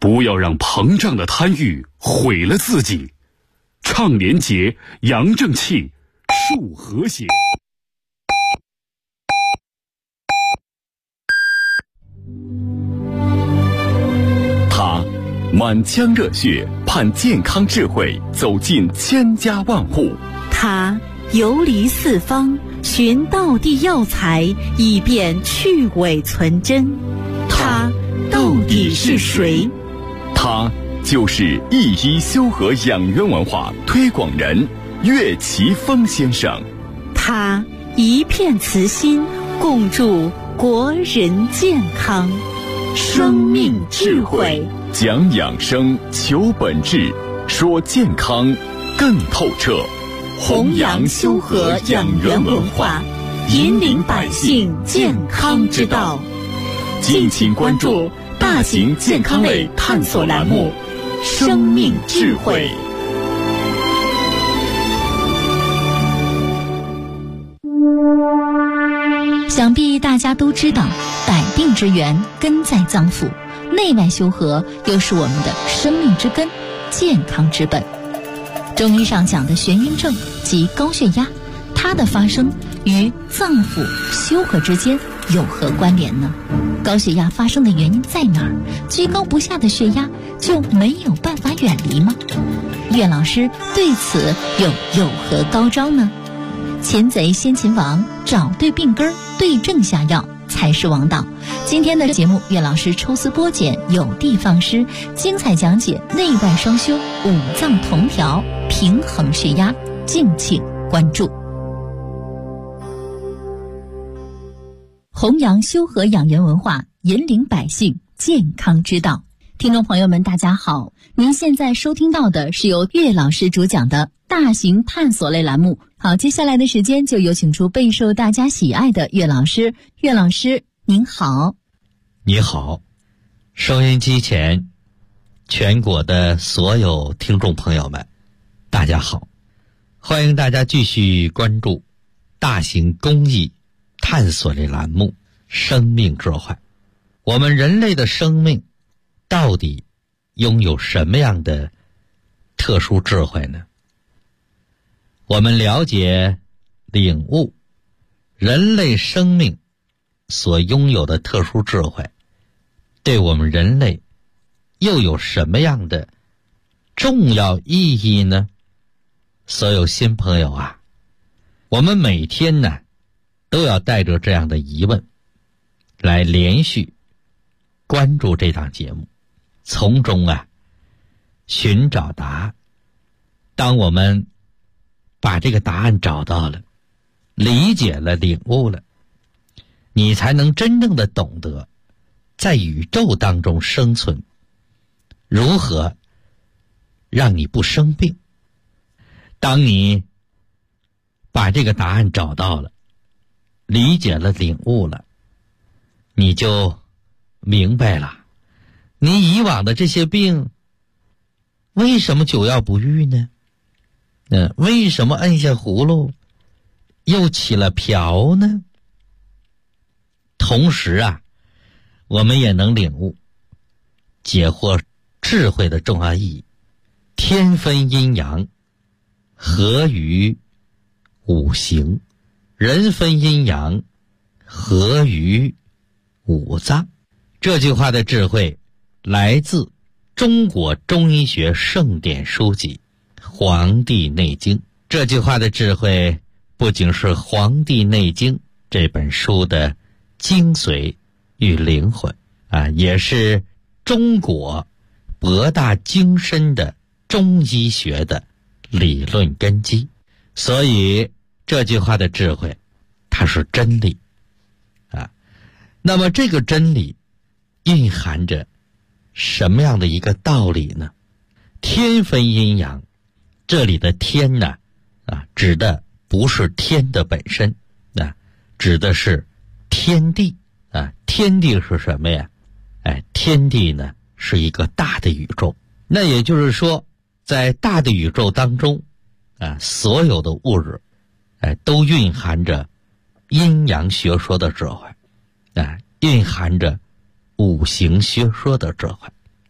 不要让膨胀的贪欲毁了自己。倡廉洁，扬正气，树和谐。 他满腔热血，盼健康智慧走进千家万户。 他游离四方，寻道地药材，以便去伪存真。他到底是谁？ 他就是一一修和养元文化推广人岳奇峰先生。 他一片慈心，共筑国人健康。生命智慧， 讲养生，求本质，说健康更透彻。 弘扬修和养元文化，引领百姓健康之道。 敬请关注大型健康类探索栏目《生命智慧》。 想必大家都知道，百病之源根在脏腑，内外修和又是我们的生命之根，健康之本。中医上讲的眩晕症及高血压，它的发生与脏腑修和之间有何关联呢？高血压发生的原因在哪儿？居高不下的血压就没有办法远离吗？岳老师对此又有何高招呢？擒贼先擒王，找对病根，对症下药才是王道。今天的节目，岳老师抽丝剥茧，有的放矢，精彩讲解内外双修，五脏同调，平衡血压，敬请关注。弘扬修和养元文化，引领百姓健康之道。听众朋友们，大家好，您现在收听到的是由岳老师主讲的大型探索类栏目。好，接下来的时间就有请出备受大家喜爱的岳老师。岳老师您好。 你好，收音机前全国的所有听众朋友们，大家好，欢迎大家继续关注大型公益探索类栏目《生命智慧》。我们人类的生命到底拥有什么样的特殊智慧呢？我们了解、领悟人类生命所拥有的特殊智慧，对我们人类又有什么样的重要意义呢？所有新朋友啊，我们每天呢都要带着这样的疑问来连续关注这档节目，从中寻找答案。当我们把这个答案找到了，理解了，领悟了，你才能真正的懂得在宇宙当中生存，如何让你不生病。当你把这个答案找到了，理解了，领悟了，你就明白了，你以往的这些病为什么久药不愈呢？为什么摁下葫芦又起了瓢呢？同时我们也能领悟解惑智慧的重要意义。天分阴阳，合于五行；人分阴阳，合于五脏。这句话的智慧来自中国中医学圣典书籍《黄帝内经》。这句话的智慧不仅是《黄帝内经》这本书的精髓与灵魂也是中国博大精深的中医学的理论根基。所以这句话的智慧它是真理那么这个真理蕴含着什么样的一个道理呢？天分阴阳，这里的天呢指的不是天的本身指的是天地天地是什么呀？天地呢是一个大的宇宙。那也就是说，在大的宇宙当中所有的物质都蕴含着阴阳学说的智慧蕴含着五行学说的智慧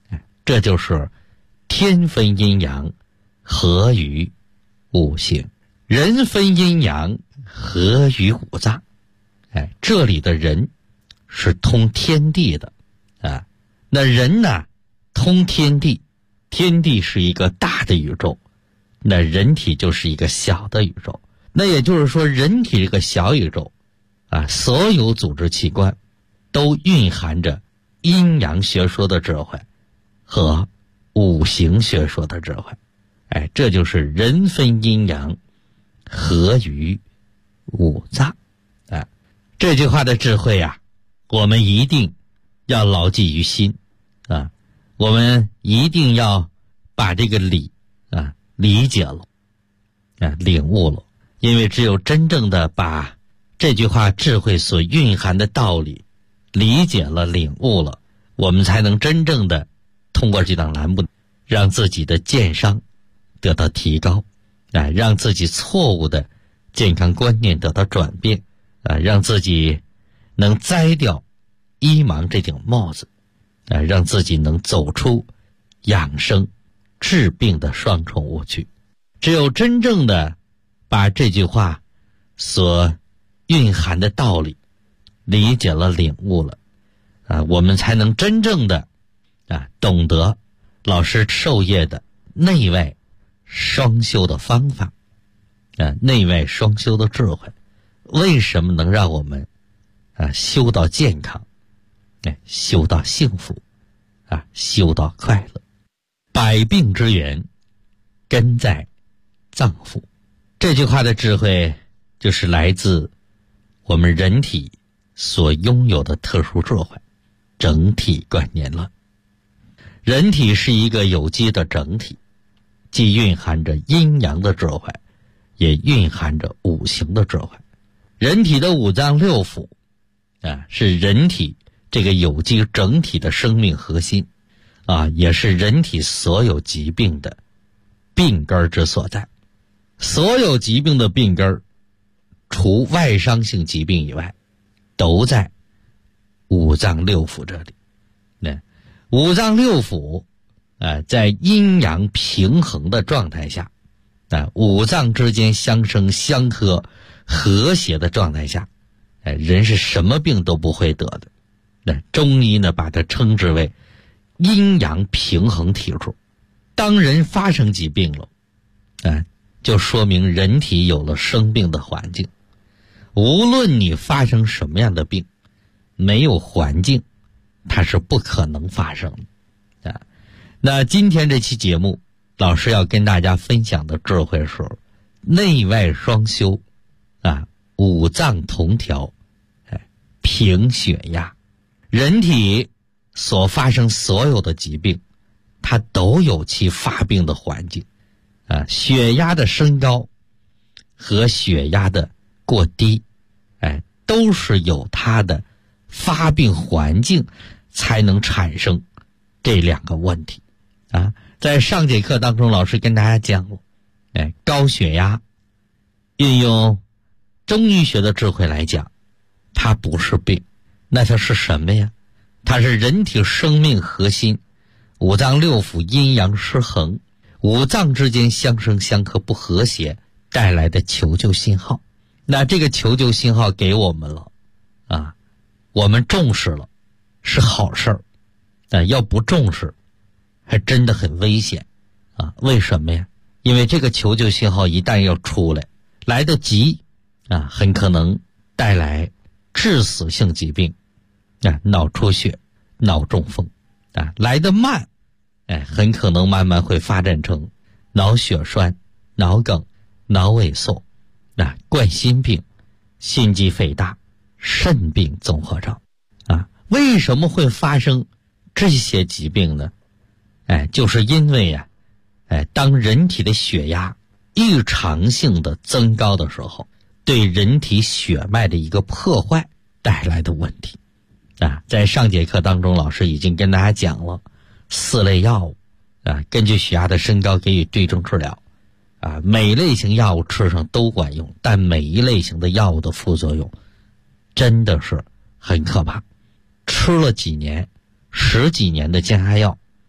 这就是天分阴阳，合于五行，人分阴阳，合于五脏。这里的人是通天地的啊，那人呢通天地，天地是一个大的宇宙，那人体就是一个小的宇宙。那也就是说，人体这个小宇宙啊，所有组织器官都蕴含着阴阳学说的智慧和五行学说的智慧。这就是人分阴阳，合于五脏。这句话的智慧啊，我们一定要牢记于心啊，我们一定要把这个理啊理解了啊，领悟了。因为只有真正的把这句话智慧所蕴含的道理理解了、领悟了，我们才能真正的通过这档栏目，让自己的健商得到提高啊，让自己错误的健康观念得到转变啊，让自己能摘掉医盲这顶帽子啊，让自己能走出养生治病的双重误区。只有真正的把这句话所蕴含的道理理解了、领悟了啊，我们才能真正的啊懂得老师授业的内外双修的方法啊，内外双修的智慧，为什么能让我们啊修到健康，修到幸福啊，修到快乐。百病之源根在脏腑，这句话的智慧就是来自我们人体所拥有的特殊智慧，整体观念论。人体是一个有机的整体，既蕴含着阴阳的智慧，也蕴含着五行的智慧。人体的五脏六腑啊，是人体这个有机整体的生命核心啊，也是人体所有疾病的病根之所在。所有疾病的病根，除外伤性疾病以外，都在五脏六腑这里。五脏六腑在阴阳平衡的状态下，五脏之间相生相克和谐的状态下，人是什么病都不会得的。中医呢把它称之为阴阳平衡体质。当人发生疾病了就说明人体有了生病的环境。无论你发生什么样的病，没有环境它是不可能发生的那今天这期节目老师要跟大家分享的智慧是内外双修五脏同调，平血压。人体所发生所有的疾病，它都有其发病的环境血压的升高和血压的过低都是有它的发病环境才能产生这两个问题在上节课当中老师跟大家讲过高血压运用中医学的智慧来讲，它不是病，那它是什么呀？它是人体生命核心五脏六腑阴阳失衡，五脏之间相生相克不和谐带来的求救信号。那这个求救信号给我们了我们重视了是好事儿要不重视还真的很危险为什么呀？因为这个求救信号一旦要出来得急很可能带来致死性疾病脑出血、脑中风来得慢很可能慢慢会发展成脑血栓、脑梗、脑萎缩冠心病、心肌肥大、肾病综合症为什么会发生这些疾病呢？就是因为当人体的血压异常性的增高的时候，对人体血脉的一个破坏带来的问题在上节课当中老师已经跟大家讲了4类药物根据血压的升高给予对症治疗每类型药物吃上都管用，但每一类型的药物的副作用真的是很可怕。吃了几年、10几年的降压药，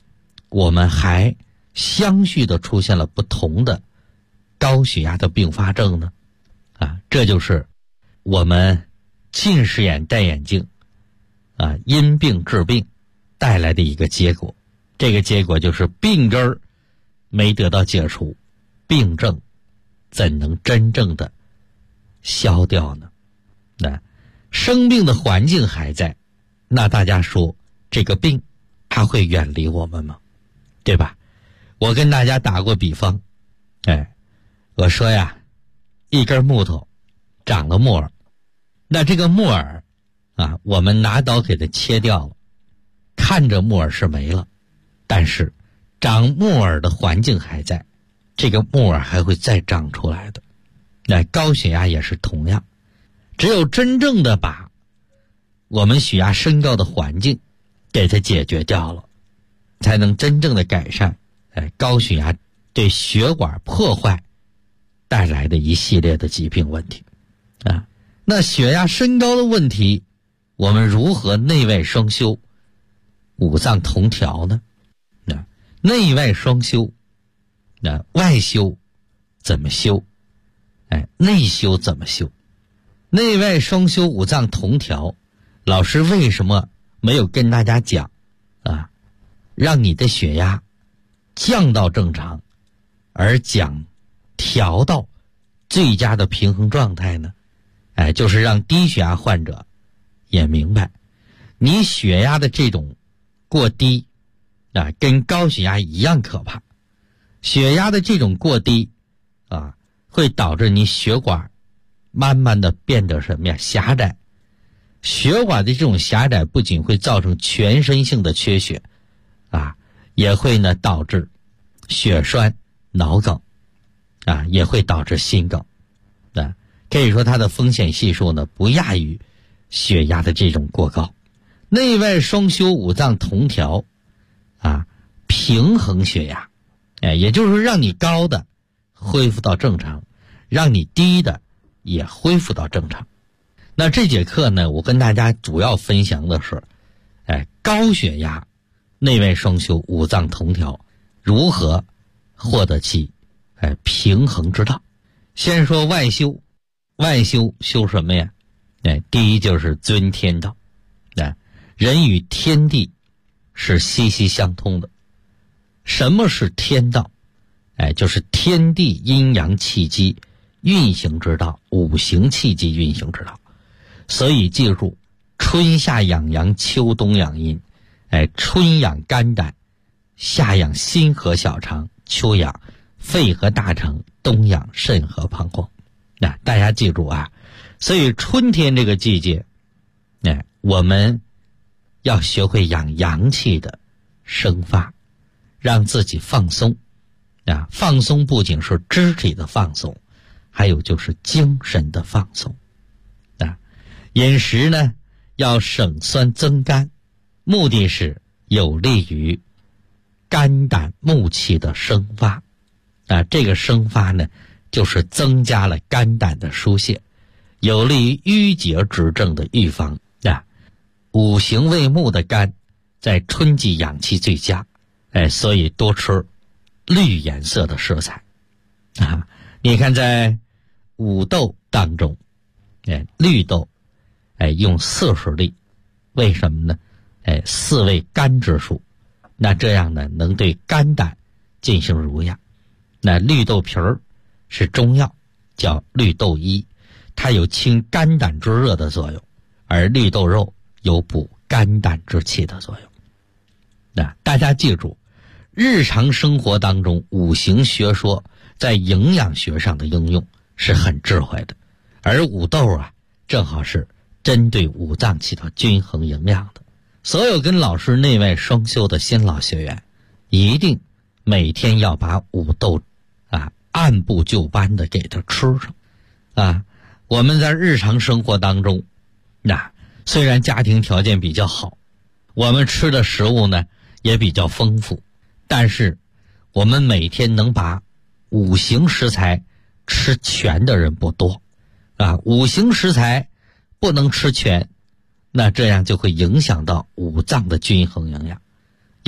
我们还相续的出现了不同的高血压的并发症呢？这就是我们近视眼戴眼镜因病治病带来的一个结果。这个结果就是病根儿没得到解除，病症怎能真正的消掉呢？生病的环境还在，那大家说这个病它会远离我们吗？对吧？我跟大家打过比方，我说呀，一根木头长了木耳，那这个木耳我们拿刀给它切掉了，看着木耳是没了，但是长木耳的环境还在，这个木耳还会再长出来的。那高血压也是同样，只有真正的把我们血压升高的环境给它解决掉了，才能真正的改善高血压对血管破坏带来的一系列的疾病问题那血压升高的问题，我们如何内外双修，五脏同调呢？内外双修，外修怎么修？内修怎么修？内外双修，五脏同调，老师为什么没有跟大家讲让你的血压降到正常，而讲调到最佳的平衡状态呢？就是让低血压患者也明白，你血压的这种过低跟高血压一样可怕。血压的这种过低会导致你血管慢慢的变得什么呀？狭窄。血管的这种狭窄不仅会造成全身性的缺血也会呢导致血栓、脑梗也会导致心梗可以说它的风险系数呢不亚于血压的这种过高。内外双修，五脏同调平衡血压也就是让你高的恢复到正常，让你低的也恢复到正常。那这节课呢，我跟大家主要分享的是高血压内外双修，五脏同调，如何获得其平衡之道。先说外修，外修修什么呀？第一就是尊天道。人与天地是息息相通的。什么是天道？就是天地阴阳气机运行之道，五行气机运行之道。所以记住，春夏养阳，秋冬养阴。春养肝胆，夏养心和小肠，秋养肺和大肠，冬养肾和膀胱。大家记住所以春天这个季节我们要学会养阳气的生发，让自己放松放松不仅是肢体的放松，还有就是精神的放松饮食呢要省酸增甘，目的是有利于肝胆木气的生发这个生发呢就是增加了肝胆的疏泄，有利于淤结之症的预防五行为木的肝在春季养气最佳所以多吃绿颜色的食材你看在五豆当中绿豆用40粒，为什么呢4味肝之属，那这样呢能对肝胆进行濡养。那绿豆皮儿是中药，叫绿豆衣，它有清肝胆之热的作用，而绿豆肉有补肝胆之气的作用。大家记住，日常生活当中五行学说在营养学上的应用是很智慧的，而五豆正好是针对五脏起到均衡营养的。所有跟老师内外双修的新老学员，一定每天要把五豆按部就班的给它吃上我们在日常生活当中虽然家庭条件比较好，我们吃的食物呢也比较丰富，但是我们每天能把五行食材吃全的人不多五行食材不能吃全，那这样就会影响到五脏的均衡营养。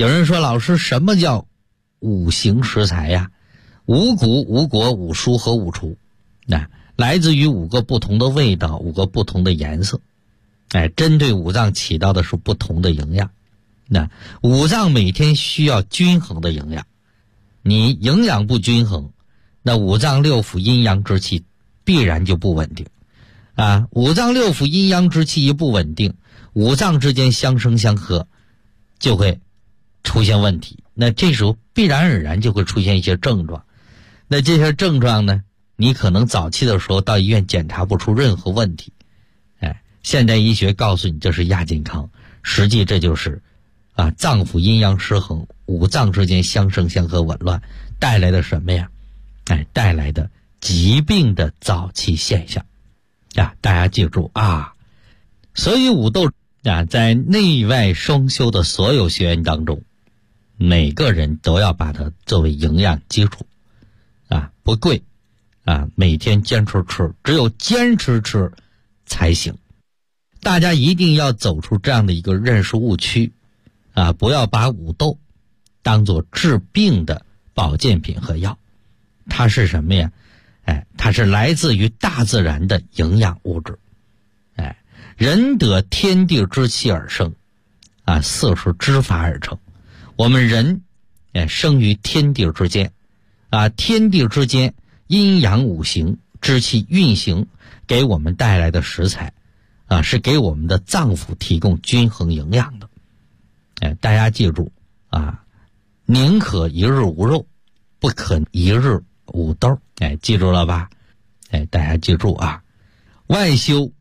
有人说老师什么叫五行食材呀？五谷、五果、五蔬和五畜，来自于5个不同的味道，5个不同的颜色，针对五脏起到的是不同的营养。五脏每天需要均衡的营养，你营养不均衡，那五脏六腑阴阳之气必然就不稳定五脏六腑阴阳之气一不稳定，五脏之间相生相克，就会出现问题。那这时候必然而然就会出现一些症状。那这些症状呢，你可能早期的时候到医院检查不出任何问题，现代医学告诉你这是亚健康，实际这就是脏腑阴阳失衡，五脏之间相生相克紊乱带来的什么呀？带来的疾病的早期现象大家记住所以五斗在内外双修的所有学员当中，每个人都要把它作为营养基础不贵每天坚持吃，只有坚持吃才行。大家一定要走出这样的一个认识误区不要把五斗当作治病的保健品和药，它是什么呀？它是来自于大自然的营养物质。人得天地之气而生四是之法而成。我们人生于天地之间天地之间阴阳五行之气运行，给我们带来的食材是给我们的脏腑提供均衡营养的。大家记住宁可一日无肉，不可一日无豆。记住了吧？大家记住外修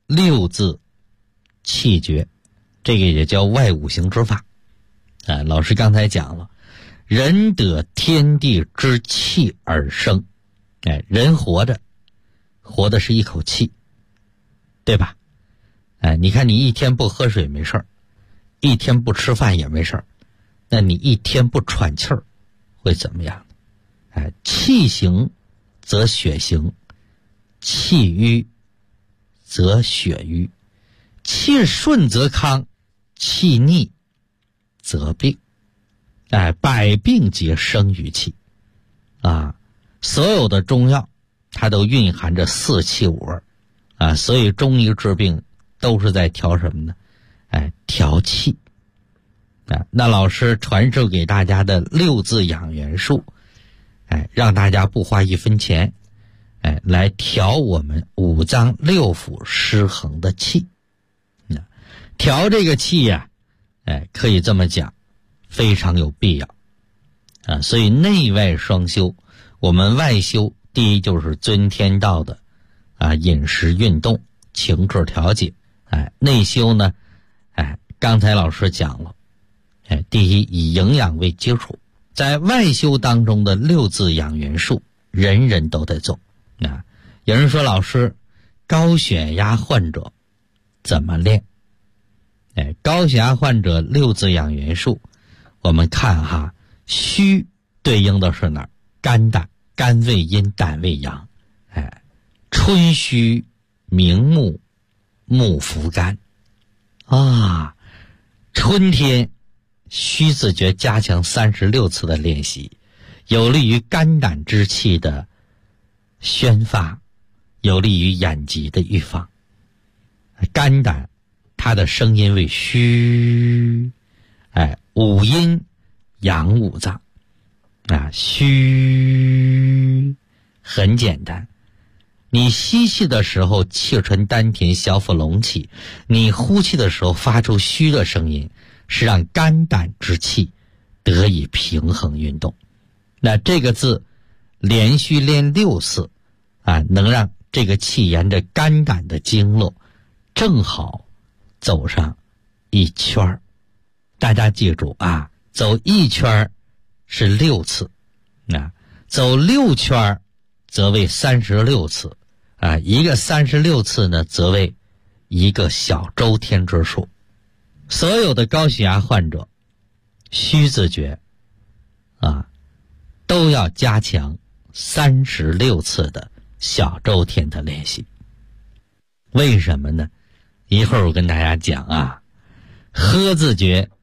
6字气诀，这个也叫外五行之法。老师刚才讲了，人得天地之气而生。人活的是一口气，对吧？你看你一天不喝水没事儿，一天不吃饭也没事儿，那你一天不喘气儿会怎么样？气行则血行，气瘀则血瘀，气顺则康，气逆则病。百病皆生于气所有的中药它都蕴含着4气5味所以中医治病都是在调什么呢？调气那老师传授给大家的6字养元术让大家不花1分钱来调我们五脏六腑失衡的气。调这个气可以这么讲，非常有必要所以内外双修。我们外修第一就是遵天道的饮食运动情志调节。内修呢刚才老师讲了第一以营养为基础。在外修当中的6字养元术人人都得做有人说老师高血压患者怎么练？高血压患者6字养元术，我们看虚对应的是哪儿？肝胆，肝为阴，胆为阳。春虚明目，目伏肝春天虚字诀加强36次的练习，有利于肝胆之气的宣发，有利于眼疾的预防。肝胆它的声音为虚，五阴阳五脏虚很简单，你吸气的时候气沉丹田，消腹隆起，你呼气的时候发出虚的声音，是让肝胆之气得以平衡运动。那这个字连续练6次能让这个气沿着肝胆的经络正好走上一圈。大家记住走一圈是6次走6圈则为36次一个36次呢则为一个小周天之数。所有的高血压患者虚字诀都要加强36次的小周天的练习。为什么呢？一会儿我跟大家讲喝字诀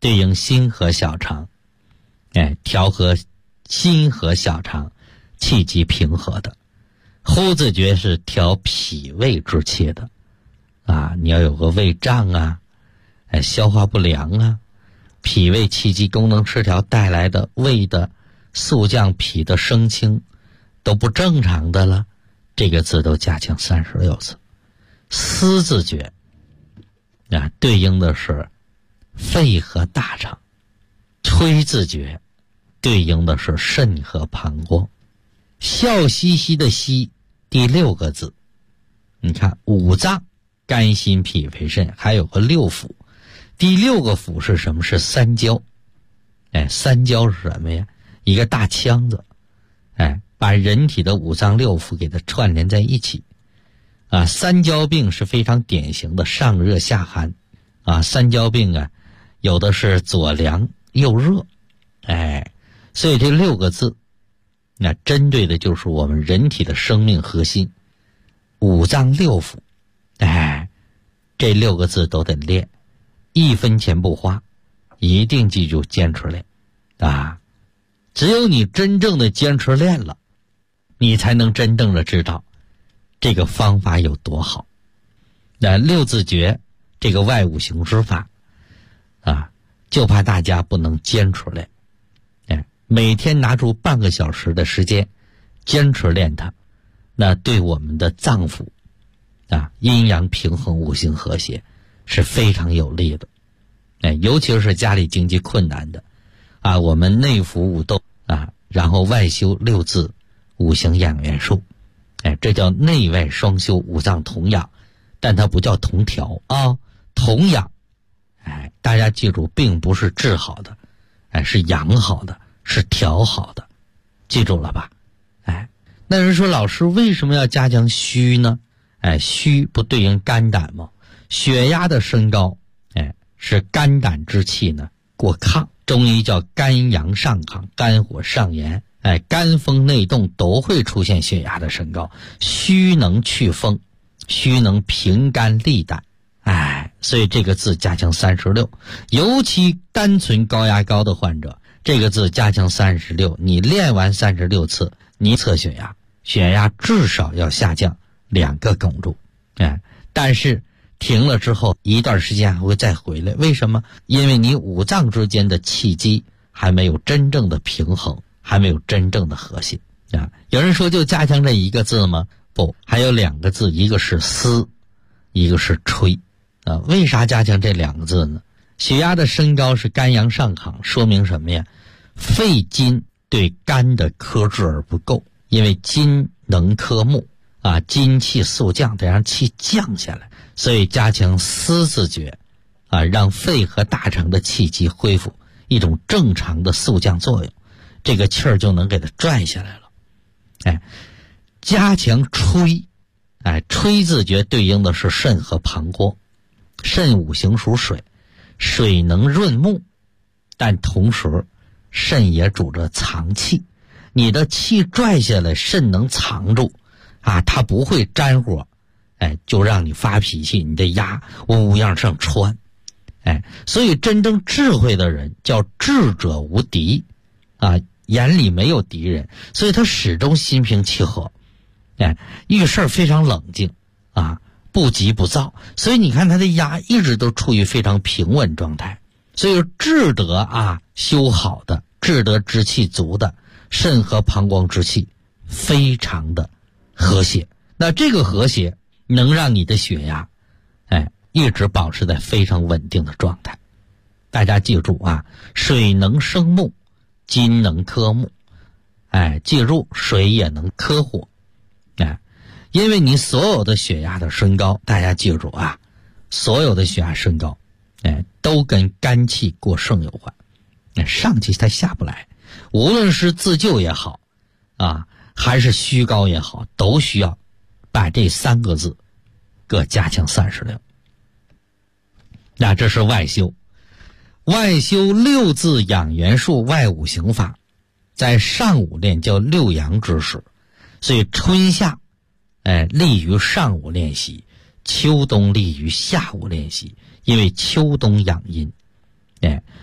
对应心和小肠，调和心和小肠，气机平和的。呼字诀是调脾胃之气的啊，你要有个胃胀啊，消化不良啊，脾胃气机功能失调带来的胃的肃降、脾的升清都不正常的了，这个字都加强36次。思字诀啊，对应的是肺和大肠。推字诀对应的是肾和膀胱。笑嘻嘻的嘻，第6个字，你看五脏肝心脾肺肾还有个6腑，第6个腑是什么？是三焦。三焦是什么呀？一个大腔子，把人体的五脏6腑给它串联在一起啊。三焦病是非常典型的上热下寒啊。三焦病啊，有的是左凉右热，所以这6个字那针对的就是我们人体的生命核心，五脏6腑。这6个字都得练，1分钱不花，一定记住坚持练啊！只有你真正的坚持练了，你才能真正的知道这个方法有多好。那6字诀这个外五行之法啊，就怕大家不能坚持练。每天拿出半个小时的时间坚持练它，那对我们的脏腑啊，阴阳平衡、五行和谐是非常有利的。尤其是家里经济困难的啊，我们内服五斗啊，然后外修6字五行养元术，这叫内外双修，五脏同养，但它不叫同调啊，同养。大家记住，并不是治好的，是养好的，是调好的，记住了吧？那人说老师为什么要加强虚呢？虚不对应肝胆吗？血压的升高，是肝胆之气呢过亢，中医叫肝阳上亢，肝火上炎，肝风内动都会出现血压的升高。虚能去风，虚能平肝利胆，所以这个字加强36，尤其单纯高压高的患者，这个字加强36，你练完36次，你测血压，血压至少要下降2个汞柱，但是停了之后一段时间还会再回来，为什么？因为你五脏之间的气机还没有真正的平衡，还没有真正的和谐啊。有人说就加强这1个字吗？不，还有2个字，一个是思，一个是吹啊。为啥加强这2个字呢？血压的升高是肝阳上亢，说明什么呀？肺金对肝的克制而不够，因为金能克木啊，金气肃降，得让气降下来，所以加强思字诀啊，让肺和大肠的气机恢复一种正常的肃降作用，这个气儿就能给它拽下来了。加强吹，吹字诀对应的是肾和膀胱。肾五行属水，水能润木，但同时肾也主着藏气，你的气拽下来，肾能藏住啊，它不会沾火，就让你发脾气，你的牙嗡嗡样上穿。所以真正智慧的人叫智者无敌啊，眼里没有敌人，所以他始终心平气和，遇事非常冷静啊，不急不躁，所以你看他的牙一直都处于非常平稳状态。所以智德啊修好的，智德之气足的，肾和膀胱之气非常的和谐，那这个和谐能让你的血压一直保持在非常稳定的状态。大家记住啊，水能生木，金能克木，记住水也能克火，因为你所有的血压的升高，大家记住啊，所有的血压升高都跟肝气过盛有关，上气它下不来，无论是自救也好啊，还是虚高也好，都需要把这3个字各加强36。那这是外修。外修6字养元术外五行法，在上午练叫6阳之时，所以春夏利于上午练习，秋冬利于下午练习，因为秋冬养阴。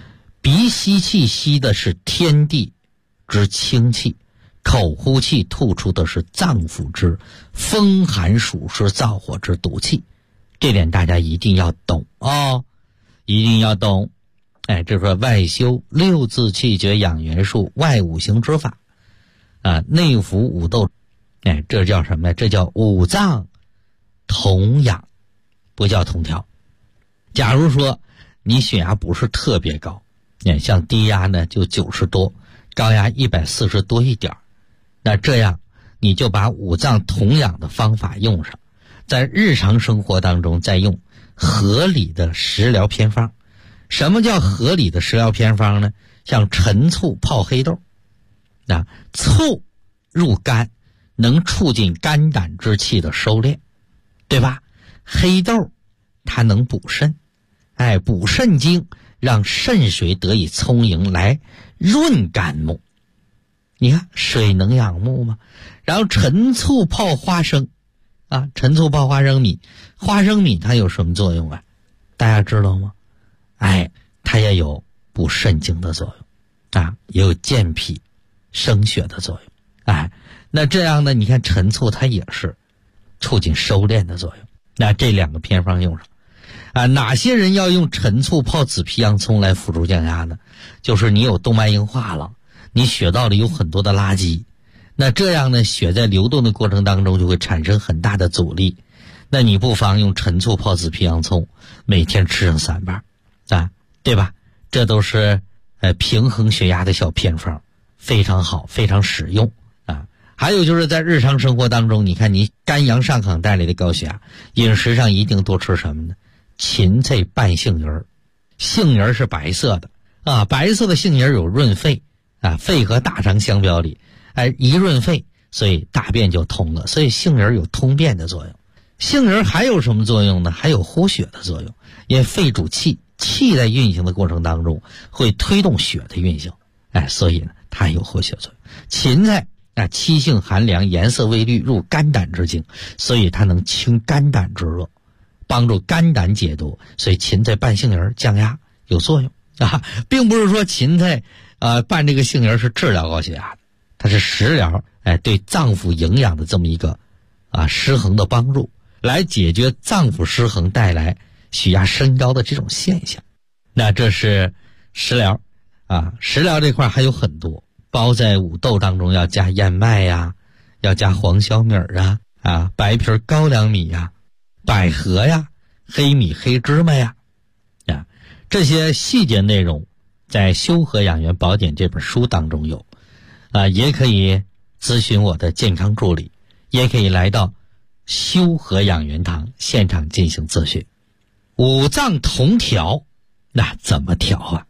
鼻吸气吸的是天地之清气，口呼气吐出的是脏腑之风寒暑湿燥火之毒气。这点大家一定要懂哦，一定要懂。这说外修六字气绝养元术，外五行之法内服五斗，这叫什么呀？这叫五脏同养，不叫同调。假如说你血压不是特别高，像低压呢就90多，高压140多一点，那这样你就把五脏同养的方法用上，在日常生活当中再用合理的食疗偏方。什么叫合理的食疗偏方呢？像陈醋泡黑豆，醋入肝能促进肝胆之气的收敛，对吧？黑豆它能补肾，补肾精，让肾水得以充盈，来润肝木。你看水能养木吗？然后陈醋泡花生陈醋泡花生米，花生米它有什么作用大家知道吗？它也有补肾精的作用也有健脾生血的作用那这样呢，你看陈醋它也是促进收敛的作用。那这两个偏方用上哪些人要用陈醋泡紫皮洋葱来辅助降压呢？就是你有动脉硬化了，你血道里有很多的垃圾，那这样呢，血在流动的过程当中就会产生很大的阻力，那你不妨用陈醋泡紫皮洋葱，每天吃上3瓣对吧？这都是平衡血压的小偏方，非常好，非常实用还有就是在日常生活当中，你看你肝阳上亢带来的高血压，饮食上一定多吃什么呢？芹菜拌杏仁，杏仁是白色的白色的杏仁有润肺肺和大肠相表里一润肺，所以大便就通了，所以杏仁有通便的作用。杏仁还有什么作用呢？还有呼血的作用，因为肺主气，气在运行的过程当中会推动血的运行所以呢它有呼血作用。芹菜气性寒凉，颜色微绿，入肝胆之经，所以它能清肝胆之热，帮助肝胆解毒，所以芹菜拌杏仁降压有作用并不是说芹菜拌这个杏仁是治疗高血压的，它是食疗对脏腑营养的这么一个失衡的帮助，来解决脏腑失衡带来血压升高的这种现象。那这是食疗食疗这块还有很多，包在五豆当中要加燕麦要加黄小米白皮高粱米百合黑米黑芝麻这些细节内容在《修和养元宝典》这本书当中有也可以咨询我的健康助理，也可以来到修和养元堂现场进行咨询。五脏同调，那怎么调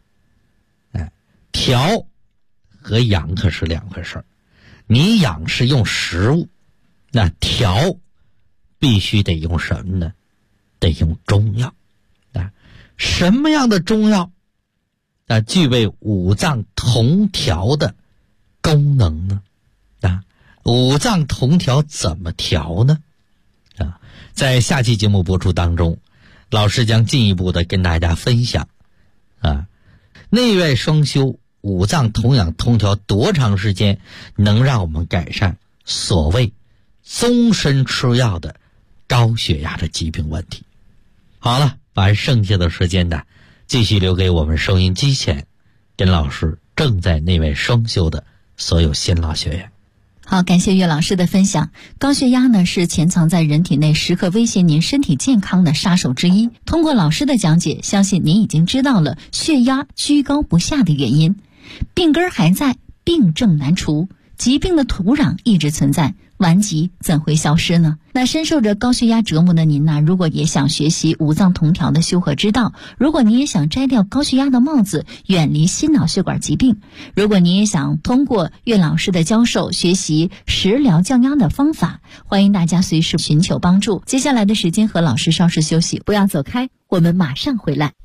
调和养可是两回事，你养是用食物，那调必须得用什么呢？得用中药什么样的中药具备五脏同调的功能呢？五脏同调怎么调呢？在下期节目播出当中，老师将进一步的跟大家分享内外双修五脏同养同调多长时间能让我们改善所谓终身吃药的高血压的疾病问题。好了，把剩下的时间呢继续留给我们收音机前跟老师正在内外双修的所有新老学员。 好，感谢岳老师的分享。高血压呢是潜藏在人体内时刻威胁您身体健康的杀手之一。通过老师的讲解，相信您已经知道了血压居高不下的原因。病根还在，病症难除，疾病的土壤一直存在，顽疾怎会消失呢？那深受着高血压折磨的您呢，如果也想学习五脏同调的修和之道，如果你也想摘掉高血压的帽子，远离心脑血管疾病，如果你也想通过岳老师的教授学习食疗降压的方法，欢迎大家随时寻求帮助。接下来的时间和老师稍事休息，不要走开，我们马上回来。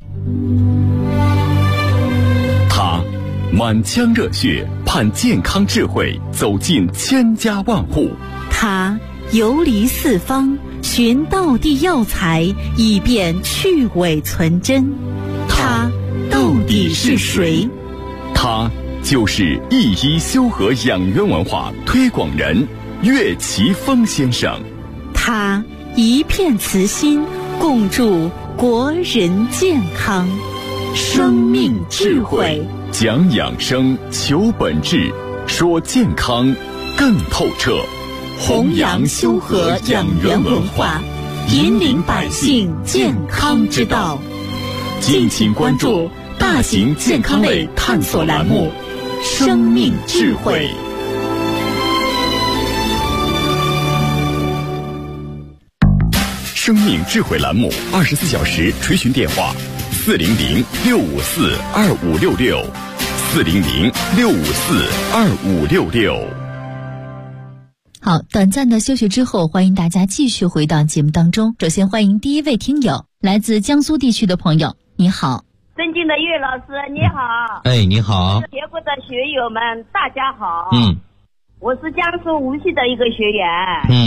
他满腔热血，盼健康智慧走进千家万户。 他游离四方，寻道地药材，以便去伪存真。他道底是谁？ 他就是一一修和养元文化推广人岳奇峰先生。 他一片慈心，共筑国人健康，生命智慧， 讲养生，求本质，说健康更透彻， 弘扬修和养元文化，引领百姓健康之道。敬请关注大型健康类探索栏目《生命智慧》。 生命智慧栏目24小时垂询电话400-654-2566，400-654-2566。 好，短暂的休息之后，欢迎大家继续回到节目当中。首先欢迎第一位听友，来自江苏地区的朋友，你好。 尊敬的岳老师，你好。 哎，你好。 节目的学友们，大家好。我是江苏无锡的一个学员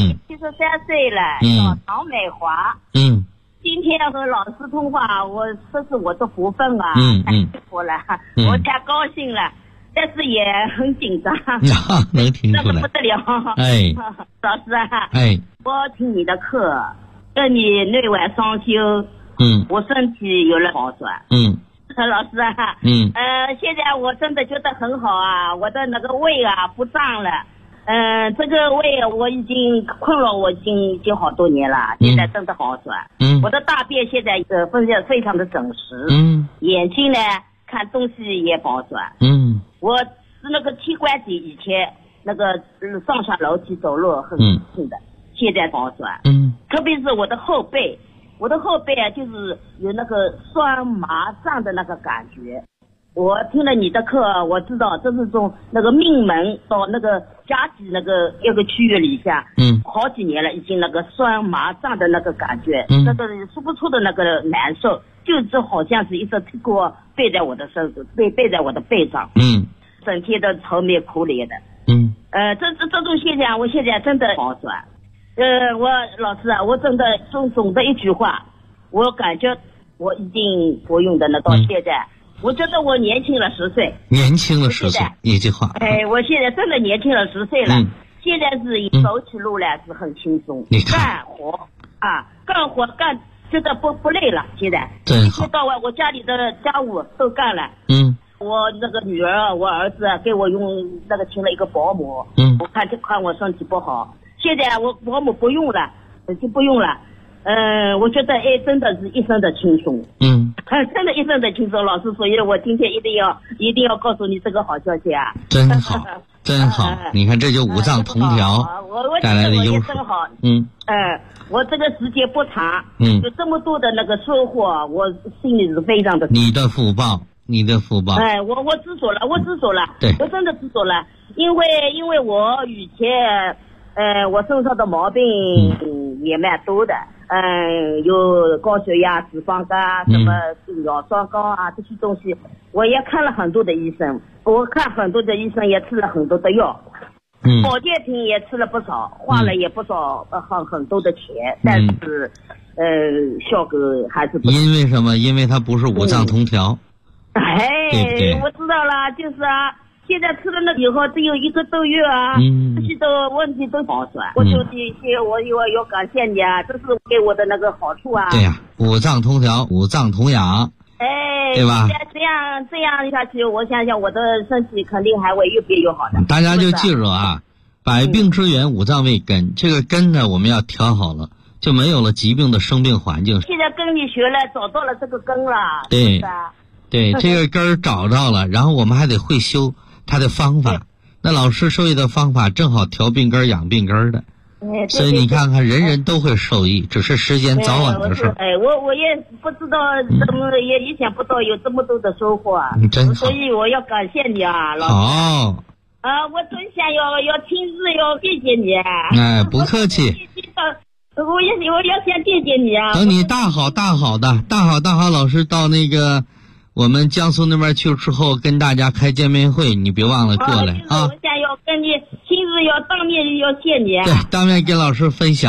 ，73岁了，叫唐美华。今天和老师通话，这是我的福分啊，太幸福了，我太高兴了，但是也很紧张， 能听出来， 那个不得了。 哎， 老师啊， 哎， 我听你的课，跟你内外双修，我身体有了好转。老师啊，现在我真的觉得很好啊，我的那个胃啊不胀了，这个胃我已经困扰我已经好多年了，现在真的好转。我的大便现在非常的整实，眼睛呢看东西也好转。我是那个膝关节以前那个上下楼梯走路很痛的，现在好转。特别是我的后背。我的后背啊，就是有那个酸麻胀的那个感觉。我听了你的课，我知道这是从那个命门到那个夹脊那个一个区域里下，好几年了，已经那个酸麻胀的那个感觉，那个说不出的那个难受，就好像是一直给我背在我的身子，背在我的背上，整天的愁眉苦脸的，这种现象，我现在真的好转。我老师啊，我真的总的一句话，我感觉我已经不用的了，到现在，我觉得我年轻了10岁。 年轻了10岁，一句话。 我现在真的年轻了10岁了，现在是走起路来是很轻松，干活觉得不累了，现在。 真好。 一天到晚我家里的家务都干了。我那个女儿，我儿子给我用那个请了一个保姆。我看我身体不好。现在我保姆不用了，就不用了。我觉得真的是一身的轻松。真的一身的轻松，老师，所以我今天一定要告诉你这个好消息啊！ 真好，真好！你看，这就五脏同调带来的优势。 真好。我这个时间不长，有这么多的那个收获，我心里是非常的。 你的福报。 我知足了， 对， 我真的知足了，因为我以前。我身上的毛病也蛮多的，有高血压、脂肪肝，什么尿酸高啊这些东西，我也看了很多的医生，也吃了很多的药，保健品也吃了不少，花了也不少很多的钱，但是效果还是不。 因为什么？因为它不是五脏同调。对不对？ 我知道了，就是啊。现在吃了那以后，只有1个多月啊，这些的问题都好转。我就我要感谢你啊，这是给我的那个好处啊。 对呀，五脏同调，五脏同养，对吧？ 这样下去，我想想我的身体肯定还会越变越好的。 大家就记住啊，百病之源，五脏为根，这个根呢我们要调好了，就没有了疾病的生病环境。 现在跟你学了，找到了这个根了。 对，这个根儿找到了，然后我们还得会修它的方法。那老师授意的方法正好调病根养病根的，所以你看看人人都会受益，只是时间早晚的事。 我也不知道怎么也意想不到有这么多的收获啊！ 真好， 所以我要感谢你啊，老师。 好我真想要亲自要谢谢你。 不客气。 我要先谢谢你啊！ 等你大好老师到那个我们江苏那边去之后，跟大家开见面会，你别忘了过来啊！ 我想要跟你亲自要当面要谢你。 对，当面给老师分享，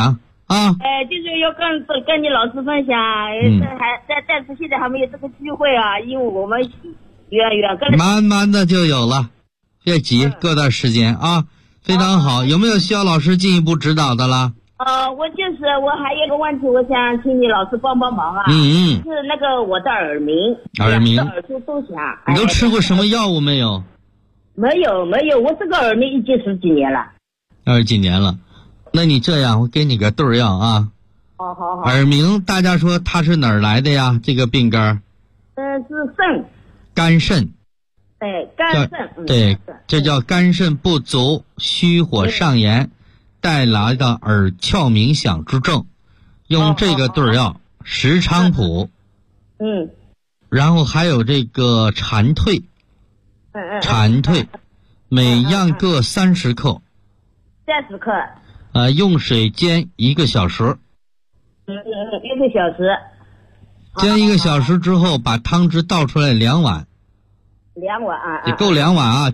啊。 就是要跟你老师分享，但是现在还没有这个机会啊，因为我们远跟慢慢的就有了，别急，过段时间啊。非常好，有没有需要老师进一步指导的啦？ 我还有一个问题，我想请你老师帮帮忙啊。是那个我的耳鸣，耳朵都响。 你都吃过什么药物没有？ 没有，我这个耳鸣已经10几年了。 20几年了，那你这样，我给你个对药啊。 好。 耳鸣，大家说它是哪儿来的呀？这个病根？ 是肾。 肝肾。 肝肾。 对，这叫肝肾不足、虚火上炎带来的耳窍鸣响之症。用这个对药，石菖蒲。然后还有这个蝉蜕。蝉蜕，每样各30克。 30克。 用水煎1个小时。 1个小时。 煎1个小时之后，把汤汁倒出来2碗。 2碗啊。 也够2碗啊。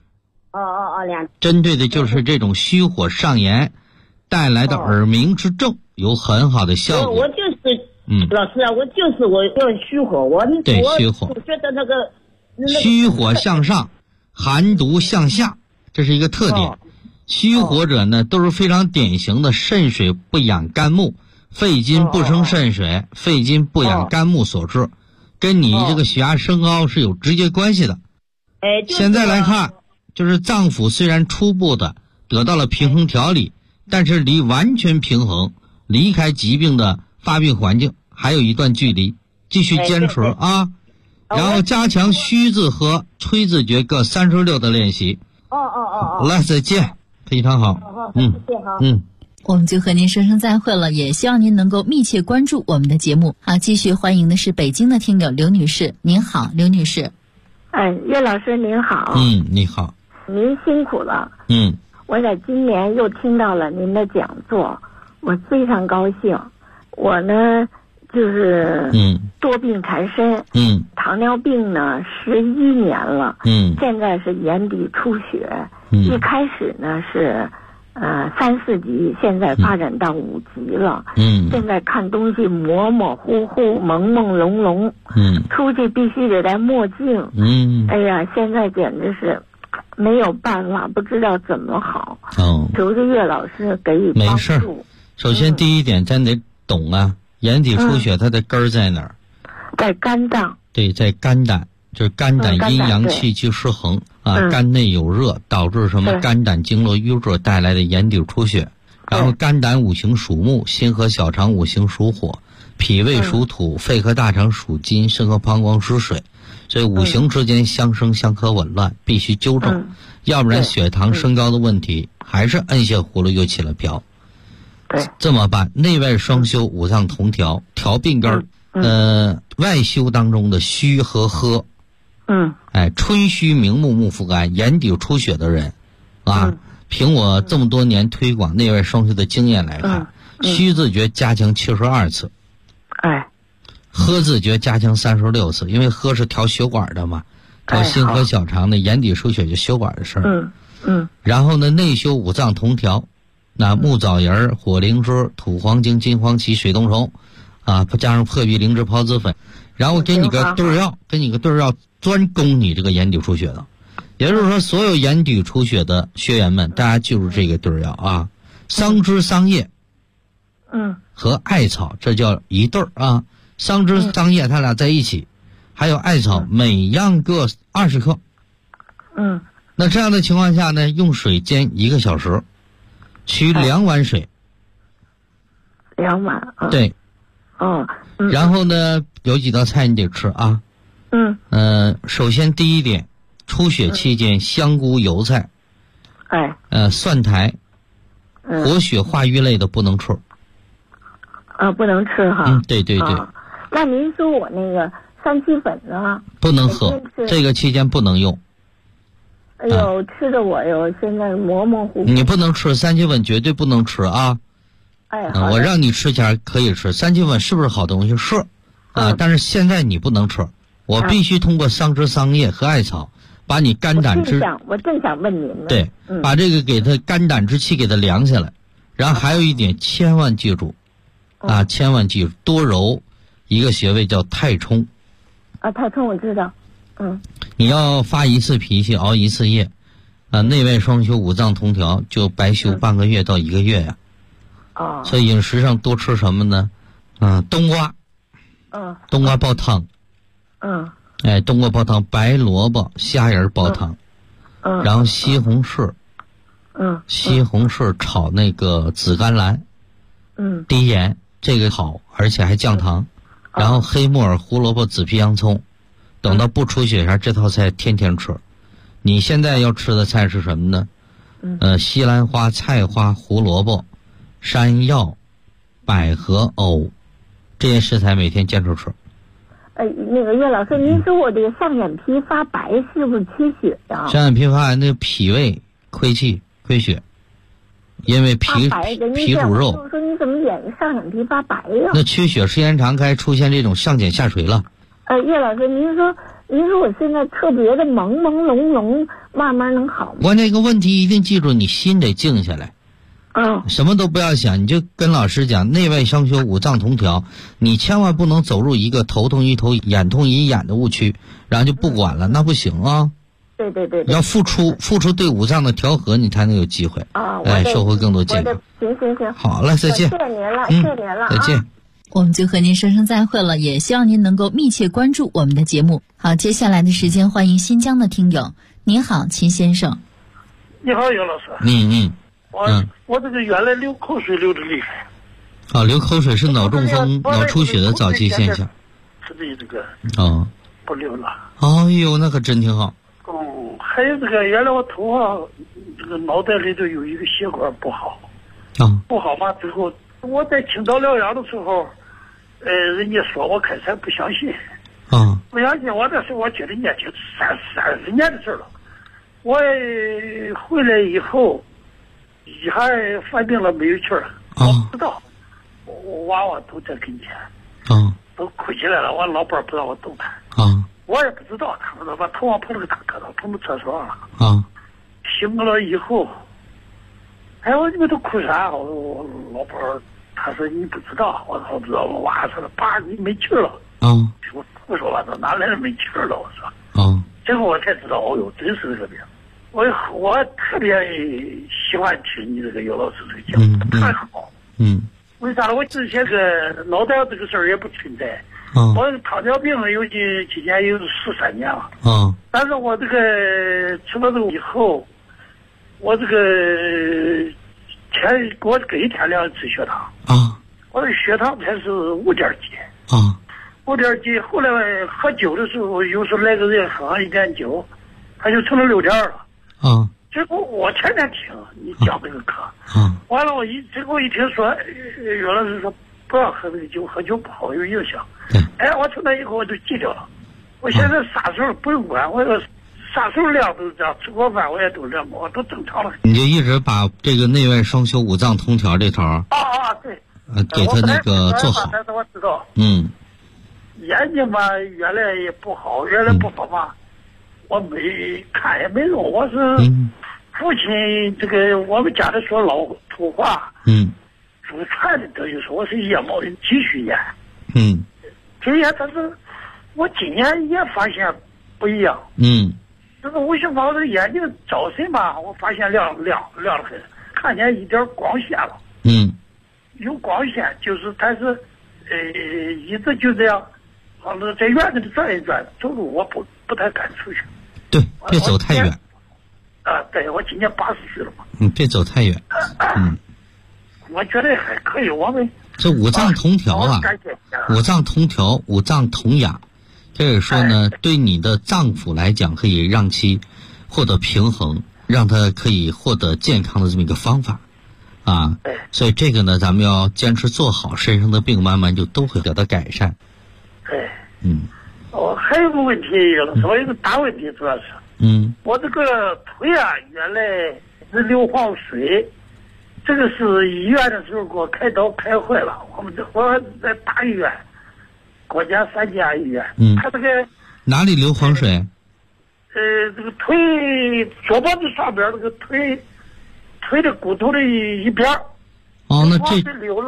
2。 针对的就是这种虚火上炎带来的耳鸣之症，有很好的效果。 我就是老师啊，我要虚火， 对虚火。 我觉得那个虚火向上，寒毒向下，这是一个特点。虚火者呢，都是非常典型的肾水不养肝木，肺经不生肾水，肺经不养肝木所致，跟你这个血压升高是有直接关系的。现在来看，就是脏腑虽然初步的得到了平衡调理，但是离完全平衡、离开疾病的发病环境还有一段距离，继续坚持啊。然后加强虚字和吹字诀各36的练习。来，再见，非常好。 我们就和您说声再会了，也希望您能够密切关注我们的节目。好，继续欢迎的是北京的听友刘女士，您好，刘女士。 岳老师您好。 你好。 您辛苦了。我在今年又听到了您的讲座，我非常高兴。我呢就是多病缠身。糖尿病呢11年了。现在是眼底出血。一开始呢是3、4级，现在发展到5级了。现在看东西模模糊糊、朦朦胧胧。出去必须得戴墨镜。哎呀，现在简直是没有办法，不知道怎么好。求着岳老师给予帮助。没事。 首先第一点，咱得懂啊，眼底出血它的根儿在哪儿？ 在肝脏。 对，在肝胆，就是肝胆阴阳气机失衡啊，肝内有热，导致什么肝胆经络淤热带来的眼底出血。然后肝胆五行属木，心和小肠五行属火，脾胃属土，肺和大肠属金，肾和膀胱属水。所以五行之间相生相克紊乱，必须纠正，要不然血糖升高的问题还是摁下葫芦又起了瓢。这么办？内外双修，五脏同调，调病根儿。外修当中的虚和喝。春虚明目，目腹干，眼底出血的人啊，凭我这么多年推广内外双修的经验来看，虚字诀加强72次。喝字诀加强36次，因为喝是调血管的嘛，调心和小肠的，眼底出血就血管的事儿。然后呢，内修五脏同调，那木枣仁、火灵芝、土黄精、金黄芪、水冬虫，加上破壁灵芝孢子粉，然后给你个对药，专攻你这个眼底出血的。也就是说，所有眼底出血的学员们，大家记住这个对药啊，桑枝、桑叶，和艾草，这叫一对儿啊。桑枝、桑叶它俩在一起，还有艾草，每样各20克。那这样的情况下呢，用水煎1个小时，取2碗水。 2碗。 对。然后呢，有几道菜你得吃啊。首先第一点，出血期间香菇、油菜，蒜苔，活血化瘀类的不能吃。 不能吃哈。 对。 那您说我那个3七粉呢？ 不能喝，这个期间不能用。 哎呦，吃的我哟，现在模模糊糊。 你不能吃3七粉，绝对不能吃啊！我让你吃前可以吃3七粉，是不是好东西？是但是现在你不能吃，我必须通过桑枝、桑叶和艾草，把你肝胆之我正想问您呢。 对，把这个给它肝胆之气给它凉下来。然后还有一点，千万记住， 啊，千万记住，多揉一个穴位叫太冲。 太冲我知道。 你要发一次脾气，熬一次夜，内外双修，五脏同调，就白修半个月到1个月呀。所以饮食上多吃什么呢？冬瓜。冬瓜煲汤。冬瓜煲汤，白萝卜、虾仁煲汤。然后西红柿。西红柿炒那个紫甘蓝。低盐，这个好，而且还降糖。然后黑木耳、胡萝卜、紫皮洋葱。等到不出血时，这套菜天天吃。你现在要吃的菜是什么呢？西兰花、菜花、胡萝卜、山药、百合、藕，这些食材每天坚持吃。 那个岳老师，您说我这个上眼皮发白是不是缺血呀？ 上眼皮发白，那脾胃亏气亏血，因为脾主肉。 我说你怎么上眼皮发白呀？ 那缺血时间长，该出现这种上睑下垂了。 岳老师，您说我现在特别的朦朦胧胧，慢慢能好吗？ 关键一个问题一定记住，你心得静下来。什么都不要想，你就跟老师讲，内外相修，五脏同调，你千万不能走入一个头痛医头，眼痛医眼的误区，然后就不管了，那不行啊。 对， 要付出对五脏的调和，你才能有机会收获更多健康。 行， 好了，再见。 谢谢您了，谢谢您了， 再见。 我们就和您说声再会了，也希望您能够密切关注我们的节目。好，接下来的时间欢迎新疆的听友。您好，秦先生。 你好，尤老师。我这个原来流口水流的厉害。 流口水是脑中风、脑出血的早期现象。 是这个。不流了。 哎呦，那可真挺好。 还有这个，原来我头发这个脑袋里头有一个血管不好。不好嘛，之后我在青岛疗养的时候，人家说我开始不相信。不相信我的时候，我觉得年轻30年的事了。我回来以后，一下犯病了，没有气儿了。我不知道，我娃娃都在跟前。都哭起来了。我老伴不知道我动弹。我也不知道，他们把头上碰了个大疙瘩，碰到厕所上了。醒了以后，我你们都哭啥？我老伴他说你不知道，我说不知道。我娃说了，爸你没气了。我胡说八道，哪来的没气了？我说。最后我才知道，真是这个病。我特别喜欢听你这个尤老师这个讲，太好。为啥呢？我之前个脑袋这个事儿也不存在。我糖尿病今年有13年了。但是我这个吃了这个以后，我这个给我隔一天量吃血糖。我的血糖才是5点几。5点几，后来喝酒的时候，有时候来个人喝上1点酒，他就成了6点了。结果我天天听你讲这个课。完了结果一听说，岳老师说不要喝这个酒，喝酒不好，有影响。我从那以后我就记掉了。我现在啥时候不用管，我要啥时候量都是这样，吃过饭我也都量过，都正常了。 你就一直把这个内外双修、五脏同调这头对， 给他那个做好。 但是我知道。眼睛嘛，原来也不好，原来不好嘛，我没看也没用。我是父亲这个我们家里说老土话。祖传的等于说我是腋毛的继续炎。但是我今年也发现不一样。这个我想把我的眼睛早晨嘛，我发现亮得很，看见一点光线了。有光线，就是但是一直就这样，好像在院子里转一转，走路我不太敢出去。 对，别走太远。 对，我今年80岁了嘛。 别走太远。 我觉得还可以。我们这五脏同调五脏同调，五脏同养，就是说呢，对你的脏腑来讲，可以让其获得平衡，让它可以获得健康的这么一个方法。所以这个呢，咱们要坚持做好，身上的病慢慢就都会得到改善。 还有个问题，我有个大问题，主要是我这个腿原来是硫磺水，这个是医院的时候给我开刀开坏了。我在大医院，国家3家医院。他这个哪里硫磺水？ 这个腿左膀子上边这个腿的骨头的一边。 那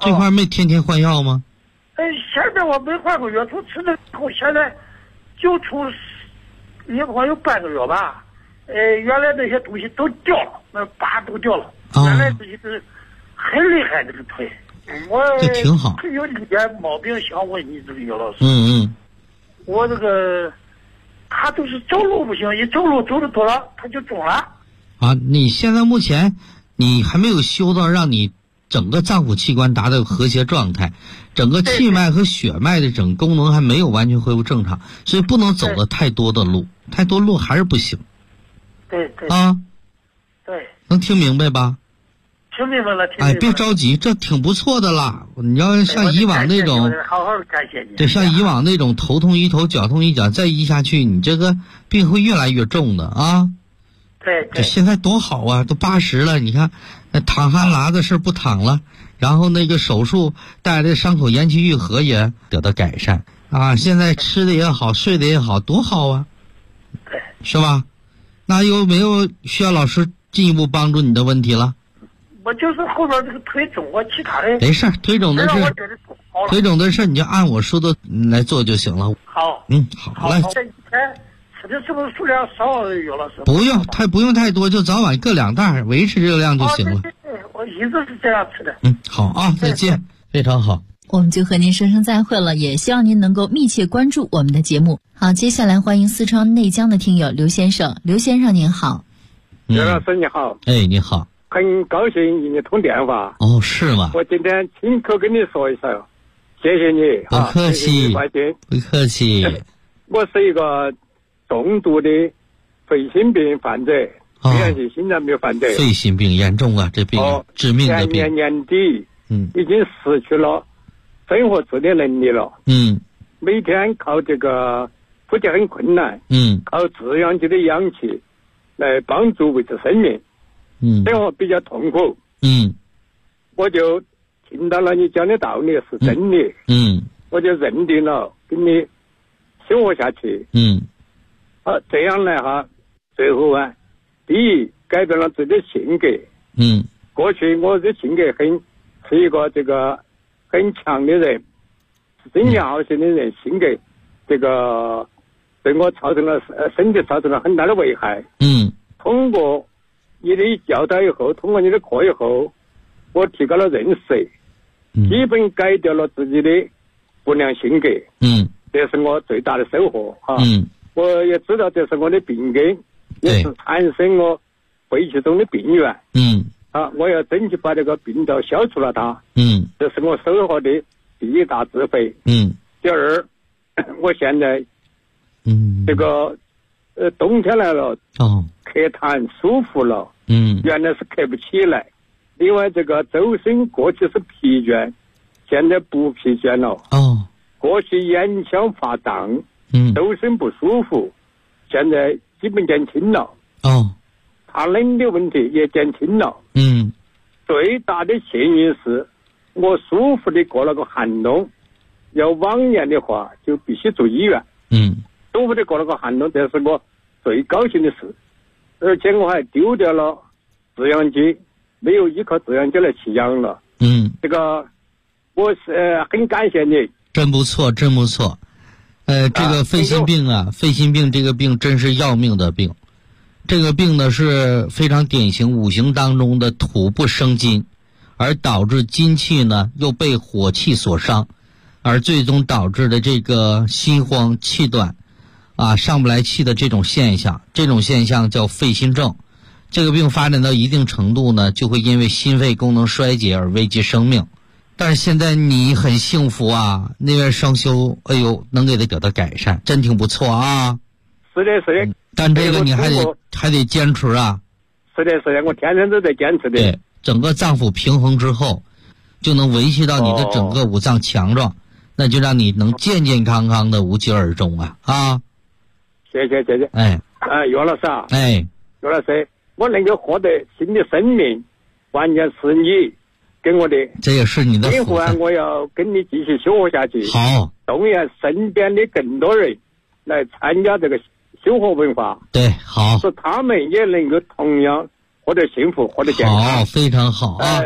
这块没天天换药吗？ 现在我没换过药，从吃了以后，现在就从一共有半个月吧。原来那些东西都掉了，那疤都掉了。原来自己是很厉害这个腿， 这挺好。 有一点毛病想问你这个姚老师。我这个他就是走路不行，一走路走得多了他就肿了。 啊，你现在目前你还没有修到让你整个脏腑器官达到和谐状态，整个气脉和血脉的整个功能还没有完全恢复正常，所以不能走的太多的路，太多路还是不行。 对啊， 对， 能听明白吧？ 听明白了，听明白了。 哎，别着急，这挺不错的啦。你要像以往那种， 好好的感谢你。 对，像以往那种头痛医头，脚痛医脚，再医下去，你这个病会越来越重的啊。 对。 这现在多好啊，都80了，你看，淌汗拉的事不淌了，然后那个手术带来的伤口延期愈合也得到改善啊。现在吃的也好，睡的也好，多好啊。 对。 是吧？那有没有需要老师进一步帮助你的问题了？ 我就是后边这个腿肿，我其他的没事，腿肿的事，腿肿的事你就按我说的来做就行了。 好， 好嘞。 这一天吃的是不是数量少？有老师不用太多，就早晚各2袋，维持这个量就行了。 对，我一直是这样吃的。 好啊，再见，非常好。 我们就和您说声再会了，也希望您能够密切关注我们的节目。好，接下来欢迎四川内江的听友刘先生。刘先生您好。 刘老师你好。 你好。 很高兴与你通电话。 哦，是吗？ 我今天亲口跟你说一声，谢谢你。 不客气，不客气。 我是一个重度的肺心病患者，虽然是心脏病患者。 肺心病严重啊，这病致命的病。 前年底，已经失去了生活自理能力了。每天靠这个呼吸很困难。靠制氧机的氧气来帮助维持生命。生活比较痛苦。我就听到了你讲的道理是真理。我就认定了跟你生活下去。这样呢最后第一改变了自己的性格。过去我的性格是一个这个很强的人，争强好胜的人，性格这个对我造成了身体造成了很大的危害。通过你的教导以后，通过你的课以后，我提高了认识，基本改掉了自己的不良性格。这是我最大的收获我也知道这是我的病根，也是产生我肺气中的病源。我要争取把这个病毒消除了它。这是我收获的第一大智慧。第二，我现在这个冬天来了，咳痰舒服了。原来是咳不起来。另外这个周身过去是疲倦，现在不疲倦了。过去眼腔发胀，周身不舒服，现在基本减轻了。怕冷的问题也减轻了。最大的幸运是我舒服的过了个寒冬，要往年的话就必须住医院。舒服的过了个寒冬，这是我最高兴的事。而且我还丢掉了制氧机，没有依靠制氧机来吸氧了。这个我是很感谢你。 真不错，真不错。这个肺心病肺心病这个病真是要命的病。这个病呢是非常典型五行当中的土不生金，而导致金气呢又被火气所伤，而最终导致的这个心慌气短上不来气的这种现象，叫肺心症。这个病发展到一定程度呢，就会因为心肺功能衰竭而危及生命。但是现在你很幸福那边双修，能给他得到改善，真挺不错是的。 但这个你还得坚持是的，我天天都在坚持的。 对，整个脏腑平衡之后，就能维系到你的整个五脏强壮，那就让你能健健康康的无疾而终谢谢。袁老师袁老师，我能够获得新的生命，关键是你跟我的， 这也是你的福分。我要跟你继续修活下去。 好， 动员身边的更多人来参加这个修活文化。 对，好， 使他们也能够同样获得幸福，获得健康。 好，非常好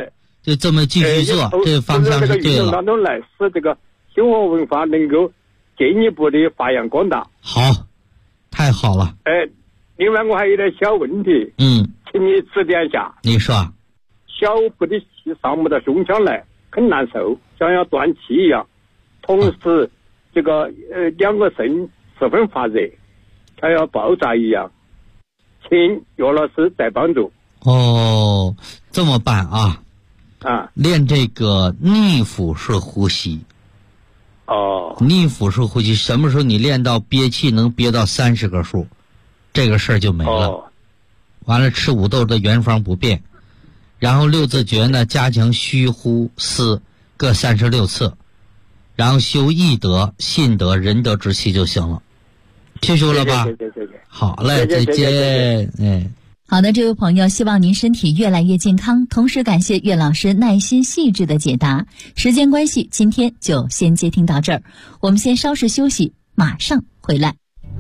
就这么继续做，这个方向是对了。 当中来使这个生活文化能够进一步的发扬光大。 好，太好了。 另外我还有点小问题，请你指点一下。 你说。 小腹的气上不到胸腔来，很难受，像要断气一样。同时，这个两个肾十分发热，它要爆炸一样，请岳老师再帮助。 哦，这么办啊？练这个逆腹式呼吸。逆腹式呼吸，什么时候你练到憋气能憋到30个数，这个事儿就没了。完了，吃五豆的原方不变。然后六字诀呢，加强虚呼思各36次，然后修义德、信德、仁德之气就行了。记住了吧？好嘞，再见。 好的，这位朋友，希望您身体越来越健康，同时感谢岳老师耐心细致的解答。时间关系，今天就先接听到这儿，我们先稍事休息，马上回来。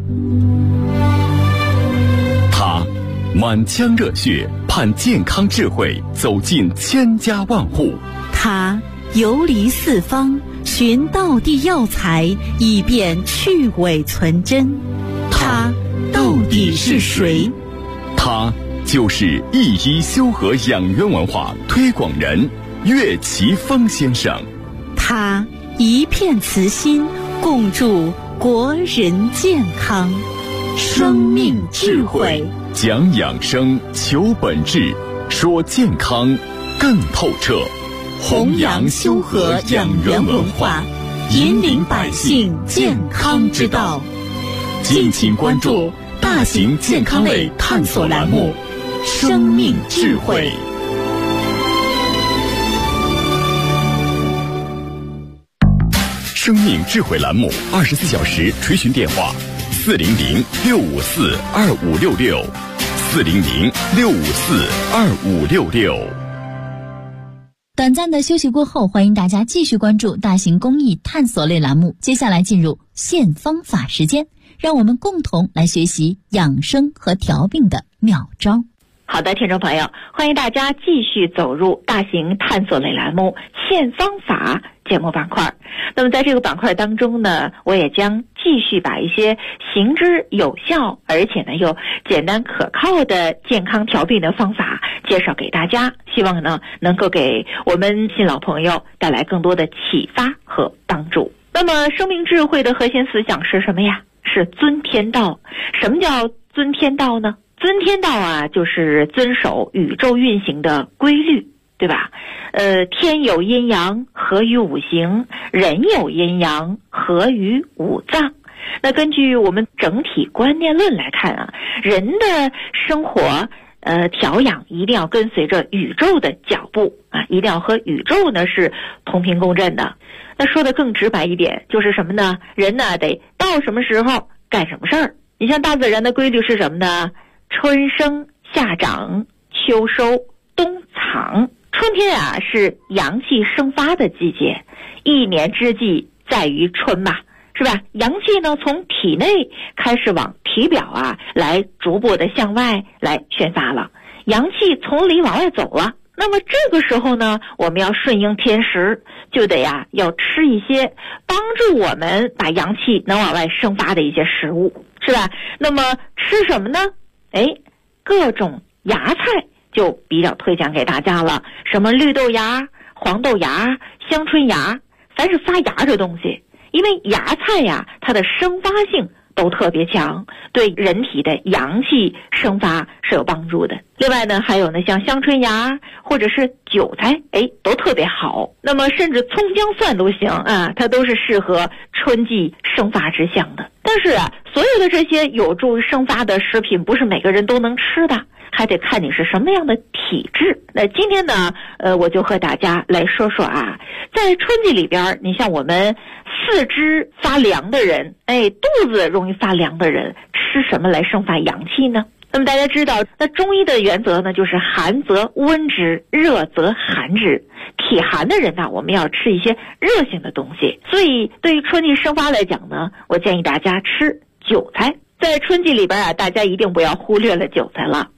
他满腔热血，盼健康智慧走进千家万户。 他游离四方，寻道地药材，以便去伪存真。他到底是谁？ 他就是一医修和养元文化推广人岳奇峰先生。 他一片慈心，共筑国人健康。生命智慧， 讲养生，求本质，说健康更透彻。 弘扬修和养元文化，引领百姓健康之道。 敬请关注大型健康类探索栏目《生命智慧》。生命智慧栏目24小时垂询电话：400-654-2566，400-654-2566。 短暂的休息过后，欢迎大家继续关注大型公益探索类栏目。接下来进入现方法时间，让我们共同来学习养生和调病的妙招。 好的，听众朋友，欢迎大家继续走入大型探索类栏目现方法节目板块。那么在这个板块当中呢，我也将继续把一些行之有效而且呢又简单可靠的健康调病的方法介绍给大家，希望呢能够给我们新老朋友带来更多的启发和帮助。那么生命智慧的核心思想是什么呀？是遵天道。什么叫遵天道呢？遵天道啊，就是遵守宇宙运行的规律，对吧？天有阴阳，合于五行；人有阴阳，合于五脏。那根据我们整体观念论来看啊，人的生活调养一定要跟随着宇宙的脚步啊，一定要和宇宙呢是同频共振的。那说的更直白一点，就是什么呢？人呢得到什么时候干什么事儿。你像大自然的规律是什么呢？春生夏长秋收冬藏。春天啊是阳气生发的季节，一年之计在于春嘛，是吧？阳气呢从体内开始往体表啊来逐步的向外来宣发了，阳气从里往外走了。那么这个时候呢，我们要顺应天时，就得要吃一些帮助我们把阳气能往外生发的一些食物，是吧？那么吃什么呢？各种芽菜就比较推荐给大家了，什么绿豆芽、黄豆芽、香椿芽，凡是发芽的东西，因为芽菜呀，它的生发性都特别强，对人体的阳气生发是有帮助的。另外呢，还有呢像香椿芽或者是韭菜，都特别好。那么甚至葱姜蒜都行啊，它都是适合春季生发之象的。但是啊，所有的这些有助于生发的食品，不是每个人都能吃的，还得看你是什么样的体质。那今天呢，我就和大家来说说啊，在春季里边，你像我们四肢发凉的人，肚子容易发凉的人，吃什么来生发阳气呢？那么大家知道，那中医的原则呢，就是寒则温之，热则寒之。体寒的人呢，我们要吃一些热性的东西。所以对于春季生发来讲呢，我建议大家吃韭菜。在春季里边啊，大家一定不要忽略了韭菜了。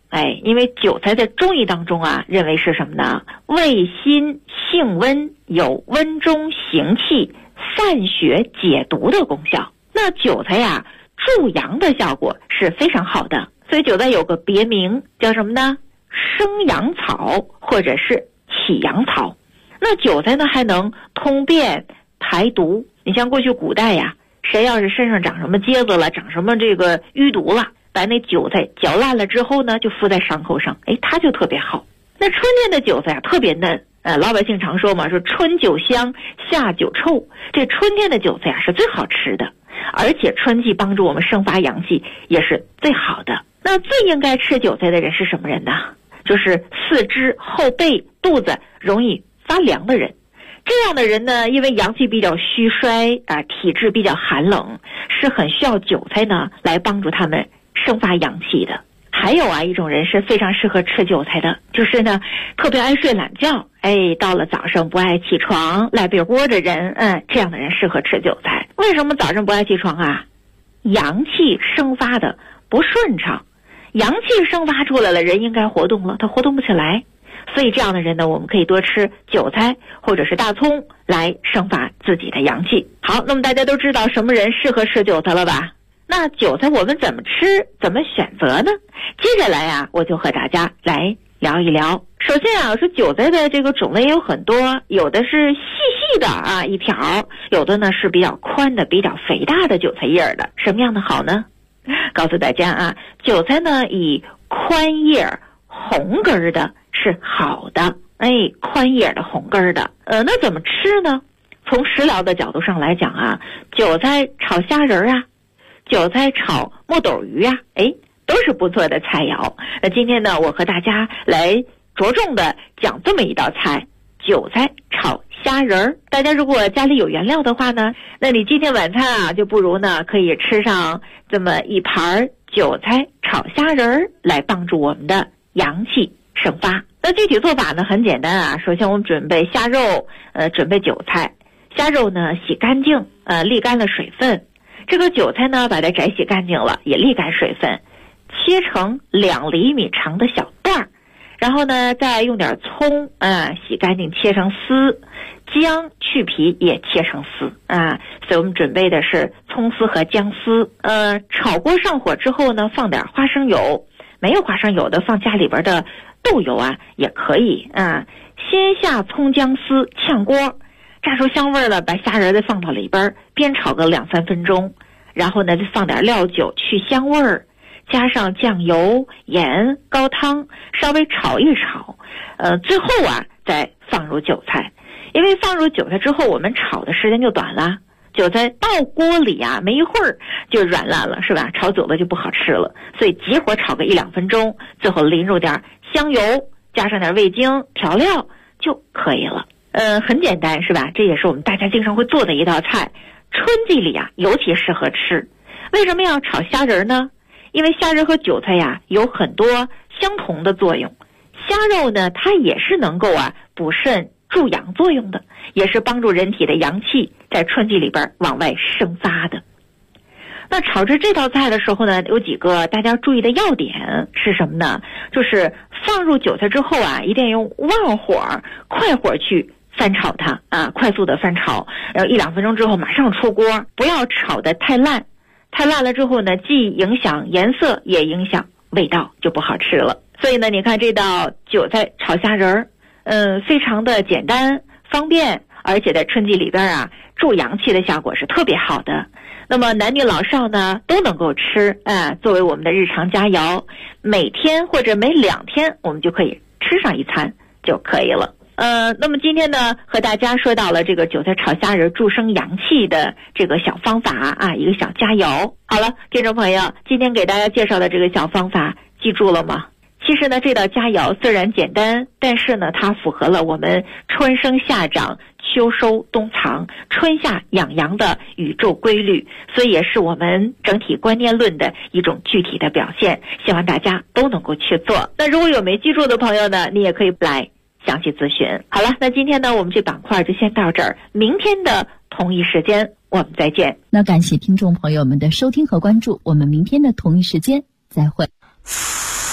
因为韭菜在中医当中啊，认为是什么呢？味辛性温，有温中行气、散血解毒的功效。那韭菜呀，助阳的效果是非常好的，所以韭菜有个别名叫什么呢？生阳草或者是起阳草。那韭菜呢还能通便排毒。你像过去古代呀，谁要是身上长什么疖子了，长什么这个淤毒了，把那韭菜嚼烂了之后呢，就敷在伤口上，它就特别好。那春天的韭菜啊特别嫩，老百姓常说嘛，说春韭香，夏韭臭。这春天的韭菜啊是最好吃的，而且春季帮助我们生发阳气也是最好的。那最应该吃韭菜的人是什么人呢？就是四肢、后背、肚子容易发凉的人。这样的人呢，因为阳气比较虚衰体质比较寒冷，是很需要韭菜呢来帮助他们生发阳气的。还有一种人是非常适合吃韭菜的，就是呢特别爱睡懒觉，到了早上不爱起床赖被窝的人，这样的人适合吃韭菜。为什么早上不爱起床啊？阳气生发的不顺畅，阳气生发出来了，人应该活动了，他活动不起来。所以这样的人呢，我们可以多吃韭菜或者是大葱来生发自己的阳气。好，那么大家都知道什么人适合吃韭菜了吧？那韭菜我们怎么吃，怎么选择呢？接下来我就和大家来聊一聊。首先说韭菜的这个种类也有很多，有的是细细的一条，有的呢是比较宽的、比较肥大的韭菜叶的。什么样的好呢？告诉大家韭菜呢以宽叶红根的是好的，宽叶的红根的。那怎么吃呢？从食疗的角度上来讲韭菜炒虾仁韭菜炒木斗鱼都是不错的菜肴。那今天呢，我和大家来着重的讲这么一道菜，韭菜炒虾仁。大家如果家里有原料的话呢，那你今天晚餐就不如呢可以吃上这么一盘韭菜炒虾仁来帮助我们的阳气生发。那具体做法呢很简单首先我们准备虾肉，准备韭菜。虾肉呢洗干净，沥干了水分。这个韭菜呢把它摘洗干净了，也沥干水分，切成2厘米长的小段，然后呢再用点葱洗干净切成丝，姜去皮也切成丝所以我们准备的是葱丝和姜丝。炒锅上火之后呢，放点花生油，没有花生油的放家里边的豆油也可以先下葱姜丝炝锅，炸出香味了，把虾仁再放到里边，煸炒个2-3分钟，然后呢再放点料酒去香味儿，加上酱油、盐、高汤，稍微炒一炒，最后再放入韭菜。因为放入韭菜之后，我们炒的时间就短了，韭菜到锅里没一会儿就软烂了，是吧？炒久了就不好吃了，所以急火炒个1-2分钟，最后淋入点香油，加上点味精调料就可以了。很简单是吧？这也是我们大家经常会做的一道菜，春季里尤其适合吃。为什么要炒虾仁呢？因为虾仁和韭菜有很多相同的作用。虾肉呢它也是能够补肾助阳作用的，也是帮助人体的阳气在春季里边往外生发的。那炒制这道菜的时候呢，有几个大家注意的要点是什么呢？就是放入韭菜之后一定要用旺火快火去翻炒它快速的翻炒，然后1-2分钟之后马上出锅，不要炒得太烂。太烂了之后呢，既影响颜色也影响味道，就不好吃了。所以呢，你看这道韭菜炒虾仁非常的简单方便，而且在春季里边助阳气的效果是特别好的。那么男女老少呢都能够吃作为我们的日常佳肴，每天或者每2天我们就可以吃上一餐就可以了。那么今天呢和大家说到了这个韭菜炒虾仁助生阳气的这个小方法一个小佳肴。好了，听众朋友，今天给大家介绍的这个小方法记住了吗？其实呢这道佳肴虽然简单，但是呢它符合了我们春生夏长秋收冬藏春夏养阳的宇宙规律，所以也是我们整体观念论的一种具体的表现，希望大家都能够去做。那如果有没记住的朋友呢，你也可以来详细咨询。好了，那今天呢我们这板块就先到这儿，明天的同一时间我们再见。 那感谢听众朋友们的收听和关注，我们明天的同一时间再会。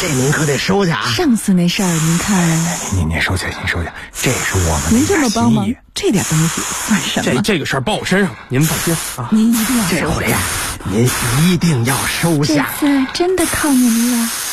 这您可得收下啊！ 上次那事儿您看， 您收下，您收下，这是我们您这么帮忙，这点东西算什么？ 这个事儿报我身上了，您放心啊！ 您一定要这回您一定要收下。 这次真的靠你们了。